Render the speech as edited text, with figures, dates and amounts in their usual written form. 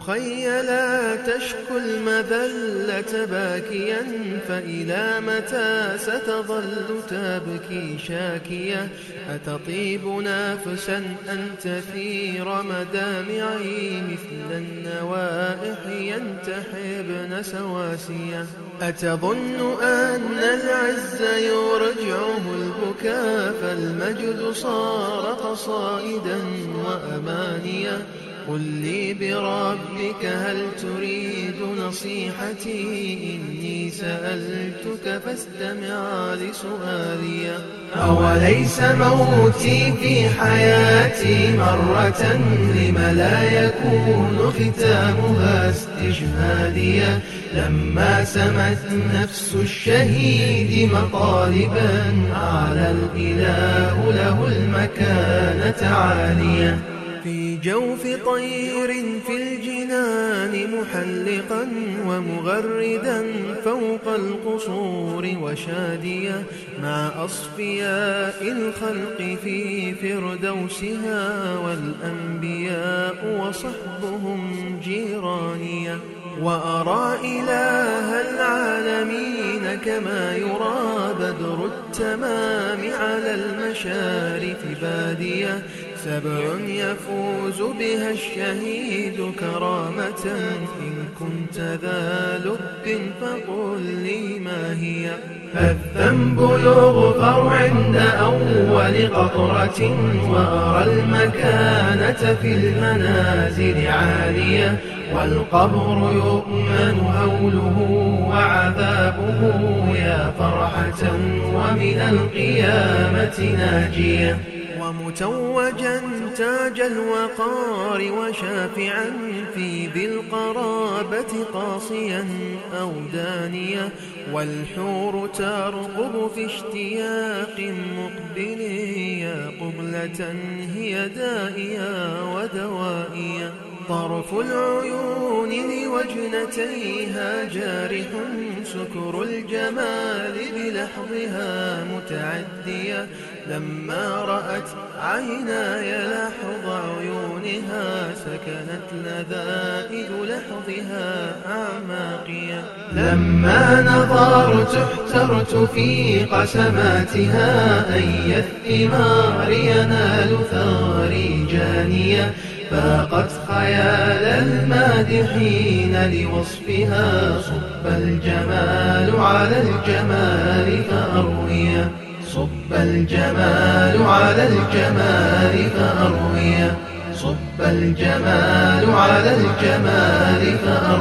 أخي لا تشكو المذلة باكيا، فإلى متى ستظل تبكي شاكيا؟ أتطيب نفسا أنت في رمدامعي، مثل النوائح ينتحبن سواسيا؟ أتظن أن العز يرجعه البكاء، فالمجد صار قصائدا وأمانيا؟ قل لي بربك هل تريد نصيحتي؟ إني سألتك فاستمع لسؤالي. أوليس موتي في حياتي مرة، لم لا يكون ختامها استشهاديا؟ لما سمت نفس الشهيد مطالبا، أعلى الإله له المكانة عاليا. في جوف طير في الجنان محلقا، ومغردا فوق القصور وشاديا، مع أصفياء الخلق في فردوسها، والأنبياء وصحبهم جيرانيا. وأرى إله العالمين كما يرى بدر التمام على المشارف بادية، 7 يفوز بها الشهيد كرامة، إن كنت ذا لب فقل لي ما هي؟ الذنب يغفر عند أول قطرة، وأرى المكانة في المنازل عالية، والقبر يؤمن هوله وعذابه، يا فرحة ومن القيامة ناجية. ومتوجا تاج الوقار، وشافعا في ذي القرابة قاصيا أو دانيا، والحور ترقب في اشتياق مقبل، يا قبلة هي دائيا ودوائيا. طرف العيون لوجنتيها جارح، سكر الجمال بلحظها متعدية، لما رأت عيناي لحظ عيونها، سكنت لذائذ لحظها أعماقيا. لما نظرت احترت في قسماتها، أي الثمار ينال ثاري جانية، فاقت خيال المادحين لوصفها، صب الجمال على الجمال فأرويا، صب الجمال على الجمال فأرويا، صب الجمال على الجمال فأرويا.